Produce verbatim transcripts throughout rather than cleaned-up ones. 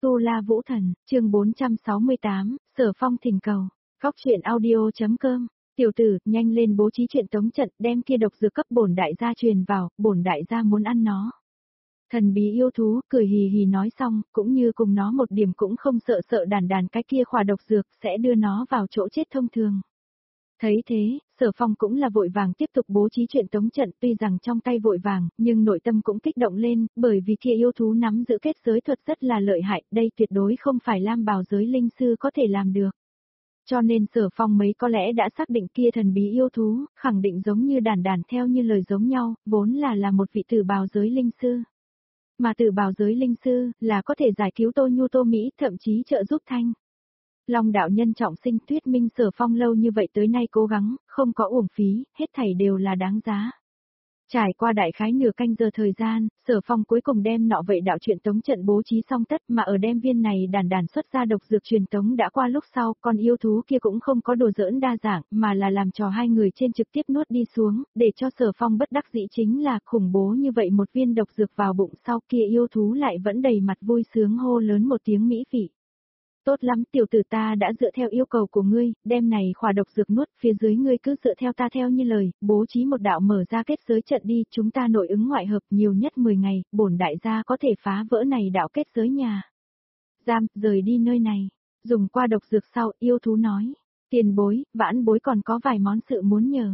Tu La Vũ Thần, chương bốn trăm sáu mươi tám, Sở Phong thỉnh cầu. Góc truyện audio.com. Tiểu tử, nhanh lên bố trí chuyện tống trận, đem kia độc dược cấp bổn đại gia truyền vào, bổn đại gia muốn ăn nó. Thần bí yêu thú cười hì hì nói xong, cũng như cùng nó một điểm cũng không sợ sợ đàn đàn cái kia khỏa độc dược sẽ đưa nó vào chỗ chết thông thường. Thấy thế, Sở Phong cũng là vội vàng tiếp tục bố trí chuyện tống trận, tuy rằng trong tay vội vàng, nhưng nội tâm cũng kích động lên, bởi vì kia yêu thú nắm giữ kết giới thuật rất là lợi hại, đây tuyệt đối không phải Lam Bào giới linh sư có thể làm được. Cho nên Sở Phong mấy có lẽ đã xác định kia thần bí yêu thú, khẳng định giống như đàn đàn theo như lời giống nhau, vốn là là một vị tử bào giới linh sư. Mà tử bào giới linh sư, là có thể giải cứu Tô Nhu Tô Mỹ, thậm chí trợ giúp Thanh Long đạo nhân trọng sinh thuyết minh Sở Phong lâu như vậy tới nay cố gắng, không có uổng phí, hết thảy đều là đáng giá. Trải qua đại khái nửa canh giờ thời gian, Sở Phong cuối cùng đem nọ vậy đạo chuyện tống trận bố trí xong tất, mà ở đem viên này đàn đàn xuất ra độc dược truyền tống đã qua lúc sau, con yêu thú kia cũng không có đồ giỡn đa dạng, mà là làm trò hai người trên trực tiếp nuốt đi xuống, để cho Sở Phong bất đắc dĩ chính là khủng bố như vậy một viên độc dược vào bụng sau kia yêu thú lại vẫn đầy mặt vui sướng hô lớn một tiếng mỹ vị. Tốt lắm tiểu tử, ta đã dựa theo yêu cầu của ngươi, đem này khỏa độc dược nuốt, phía dưới ngươi cứ dựa theo ta theo như lời, bố trí một đạo mở ra kết giới trận đi, chúng ta nội ứng ngoại hợp nhiều nhất mười ngày, bổn đại gia có thể phá vỡ này đạo kết giới nhà. Giam, rời đi nơi này. Dùng qua độc dược sau, yêu thú nói. Tiền bối, vãn bối còn có vài món sự muốn nhờ.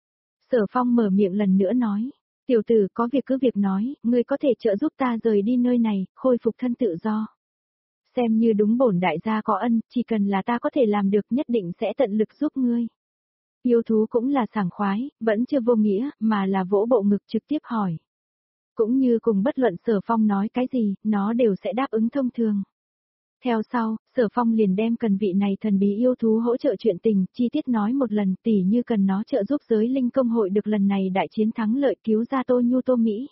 Sở Phong mở miệng lần nữa nói. Tiểu tử có việc cứ việc nói, ngươi có thể trợ giúp ta rời đi nơi này, khôi phục thân tự do. Xem như đúng bổn đại gia có ân, chỉ cần là ta có thể làm được nhất định sẽ tận lực giúp ngươi. Yêu thú cũng là sảng khoái, vẫn chưa vô nghĩa, mà là vỗ bộ ngực trực tiếp hỏi. Cũng như cùng bất luận Sở Phong nói cái gì, nó đều sẽ đáp ứng thông thường. Theo sau, Sở Phong liền đem cần vị này thần bí yêu thú hỗ trợ chuyện tình, chi tiết nói một lần tỉ như cần nó trợ giúp giới linh công hội được lần này đại chiến thắng lợi cứu ra Tô Nhu Tô Mỹ.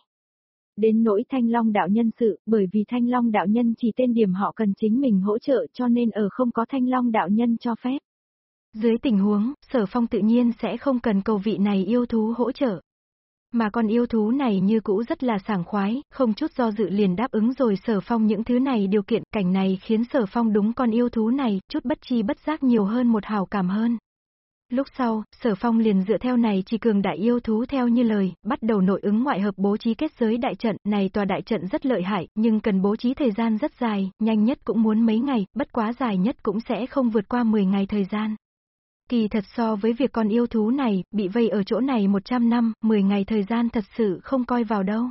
Đến nỗi Thanh Long đạo nhân sự, bởi vì Thanh Long đạo nhân chỉ tên điểm họ cần chính mình hỗ trợ cho nên ở không có Thanh Long đạo nhân cho phép. Dưới tình huống, Sở Phong tự nhiên sẽ không cần cầu vị này yêu thú hỗ trợ. Mà con yêu thú này như cũ rất là sảng khoái, không chút do dự liền đáp ứng rồi Sở Phong những thứ này điều kiện, cảnh này khiến Sở Phong đúng con yêu thú này, chút bất chi bất giác nhiều hơn một hảo cảm hơn. Lúc sau, Sở Phong liền dựa theo này chỉ cường đại yêu thú theo như lời, bắt đầu nội ứng ngoại hợp bố trí kết giới đại trận, này tòa đại trận rất lợi hại, nhưng cần bố trí thời gian rất dài, nhanh nhất cũng muốn mấy ngày, bất quá dài nhất cũng sẽ không vượt qua mười ngày thời gian. Kỳ thật so với việc con yêu thú này, bị vây ở chỗ này một trăm năm, mười ngày thời gian thật sự không coi vào đâu.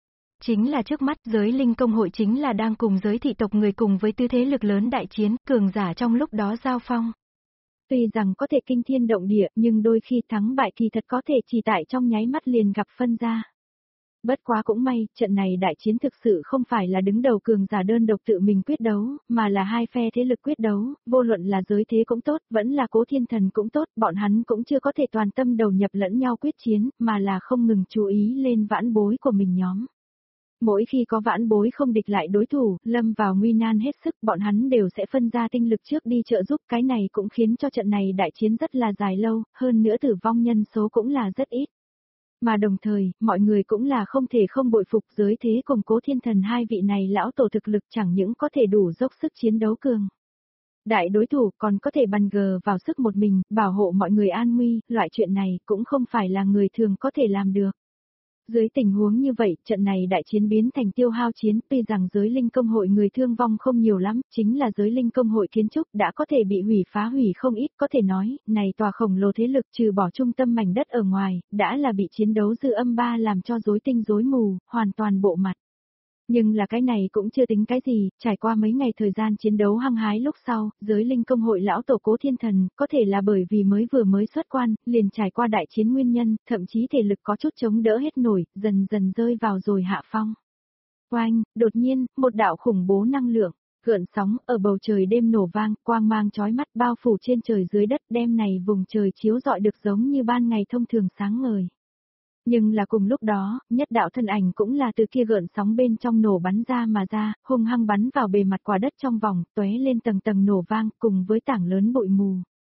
Chính là trước mắt, giới linh công hội chính là đang cùng giới thị tộc người cùng với tư thế lực lớn đại chiến, cường giả trong lúc đó giao phong. Tuy rằng có thể kinh thiên động địa, nhưng đôi khi thắng bại kỳ thật có thể chỉ tại trong nháy mắt liền gặp phân ra. Bất quá cũng may, trận này đại chiến thực sự không phải là đứng đầu cường giả đơn độc tự mình quyết đấu, mà là hai phe thế lực quyết đấu, vô luận là giới thế cũng tốt, vẫn là Cố Thiên Thần cũng tốt, bọn hắn cũng chưa có thể toàn tâm đầu nhập lẫn nhau quyết chiến, mà là không ngừng chú ý lên vãn bối của mình nhóm. Mỗi khi có vãn bối không địch lại đối thủ, lâm vào nguy nan hết sức, bọn hắn đều sẽ phân ra tinh lực trước đi trợ giúp, cái này cũng khiến cho trận này đại chiến rất là dài lâu, hơn nữa tử vong nhân số cũng là rất ít. Mà đồng thời, mọi người cũng là không thể không bội phục giới thế cùng Cố Thiên Thần hai vị này lão tổ thực lực chẳng những có thể đủ dốc sức chiến đấu cường. Đại đối thủ còn có thể bằn gờ vào sức một mình, bảo hộ mọi người an nguy, loại chuyện này cũng không phải là người thường có thể làm được. Dưới tình huống như vậy, trận này đại chiến biến thành tiêu hao chiến, tuy rằng giới linh công hội người thương vong không nhiều lắm, chính là giới linh công hội kiến trúc đã có thể bị hủy phá hủy không ít, có thể nói, này tòa khổng lồ thế lực trừ bỏ trung tâm mảnh đất ở ngoài, đã là bị chiến đấu dư âm ba làm cho rối tinh rối mù, hoàn toàn bộ mặt. Nhưng là cái này cũng chưa tính cái gì, trải qua mấy ngày thời gian chiến đấu hăng hái lúc sau, giới linh công hội lão tổ Cố Thiên Thần, có thể là bởi vì mới vừa mới xuất quan, liền trải qua đại chiến nguyên nhân, thậm chí thể lực có chút chống đỡ hết nổi, dần dần rơi vào rồi hạ phong. Oanh, đột nhiên, một đạo khủng bố năng lượng, gợn sóng, ở bầu trời đêm nổ vang, quang mang chói mắt bao phủ trên trời dưới đất, đêm này vùng trời chiếu rọi được giống như ban ngày thông thường sáng ngời. Nhưng là cùng lúc đó, nhất đạo thân ảnh cũng là từ kia gợn sóng bên trong nổ bắn ra mà ra, hung hăng bắn vào bề mặt quả đất trong vòng, tóe lên tầng tầng nổ vang cùng với tảng lớn bụi mù.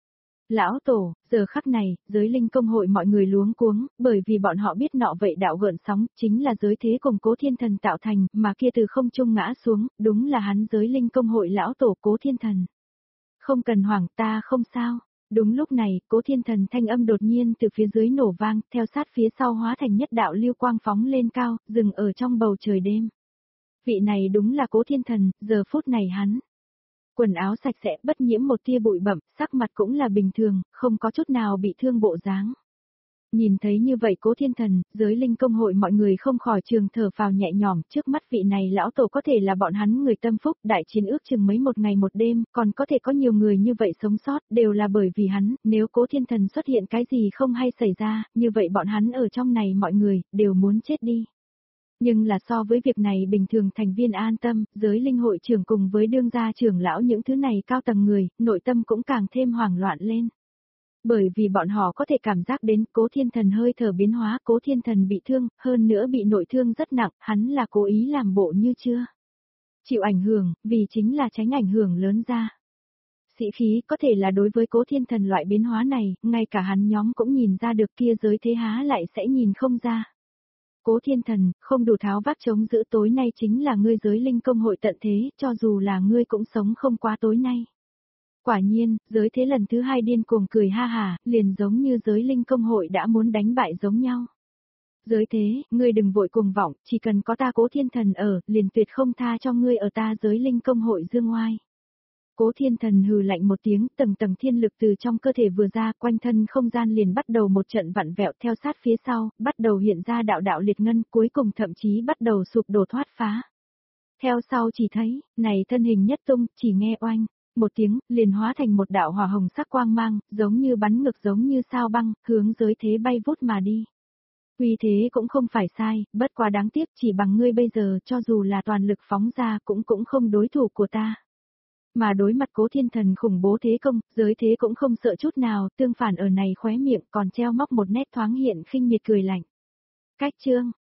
Lão tổ, giờ khắc này, giới linh công hội mọi người luống cuống, bởi vì bọn họ biết nọ vậy đạo gợn sóng, chính là giới thế cùng Cố Thiên Thần tạo thành, mà kia từ không trung ngã xuống, đúng là hắn giới linh công hội lão tổ Cố Thiên Thần. Không cần hoảng, ta không sao. Đúng lúc này, Cố Thiên Thần thanh âm đột nhiên từ phía dưới nổ vang, theo sát phía sau hóa thành nhất đạo lưu quang phóng lên cao, dừng ở trong bầu trời đêm. Vị này đúng là Cố Thiên Thần, giờ phút này hắn. Quần áo sạch sẽ, bất nhiễm một tia bụi bặm, sắc mặt cũng là bình thường, không có chút nào bị thương bộ dáng. Nhìn thấy như vậy Cố Thiên Thần, giới linh công hội mọi người không khỏi trường thở phào nhẹ nhõm, trước mắt vị này lão tổ có thể là bọn hắn người tâm phúc, đại chiến ước chừng mấy một ngày một đêm, còn có thể có nhiều người như vậy sống sót, đều là bởi vì hắn, nếu Cố Thiên Thần xuất hiện cái gì không hay xảy ra, như vậy bọn hắn ở trong này mọi người, đều muốn chết đi. Nhưng là so với việc này bình thường thành viên an tâm, giới linh hội trưởng cùng với đương gia trưởng lão những thứ này cao tầng người, nội tâm cũng càng thêm hoảng loạn lên. Bởi vì bọn họ có thể cảm giác đến Cố Thiên Thần hơi thở biến hóa, Cố Thiên Thần bị thương, hơn nữa bị nội thương rất nặng, hắn là cố ý làm bộ như chưa chịu ảnh hưởng, vì chính là tránh ảnh hưởng lớn ra. Sĩ khí có thể là đối với Cố Thiên Thần loại biến hóa này, ngay cả hắn nhóm cũng nhìn ra được kia giới thế há lại sẽ nhìn không ra. Cố Thiên Thần, không đủ tháo vác chống giữ tối nay chính là ngươi giới linh công hội tận thế, cho dù là ngươi cũng sống không qua tối nay. Quả nhiên, giới thế lần thứ hai điên cuồng cười ha hà, liền giống như giới linh công hội đã muốn đánh bại giống nhau. Giới thế, ngươi đừng vội cuồng vọng, chỉ cần có ta Cố Thiên Thần ở, liền tuyệt không tha cho ngươi ở ta giới linh công hội dương oai. Cố Thiên Thần hừ lạnh một tiếng, tầng tầng thiên lực từ trong cơ thể vừa ra, quanh thân không gian liền bắt đầu một trận vặn vẹo theo sát phía sau, bắt đầu hiện ra đạo đạo liệt ngân, cuối cùng thậm chí bắt đầu sụp đổ thoát phá. Theo sau chỉ thấy, này thân hình nhất tung, chỉ nghe oanh, một tiếng, liền hóa thành một đạo hỏa hồng sắc quang mang, giống như bắn ngược giống như sao băng, hướng giới thế bay vút mà đi. Tuy thế cũng không phải sai, bất quá đáng tiếc chỉ bằng ngươi bây giờ cho dù là toàn lực phóng ra cũng cũng không đối thủ của ta. Mà đối mặt Cố Thiên Thần khủng bố thế công, giới thế cũng không sợ chút nào, tương phản ở này khóe miệng còn treo móc một nét thoáng hiện khinh miệt cười lạnh. Cách chương,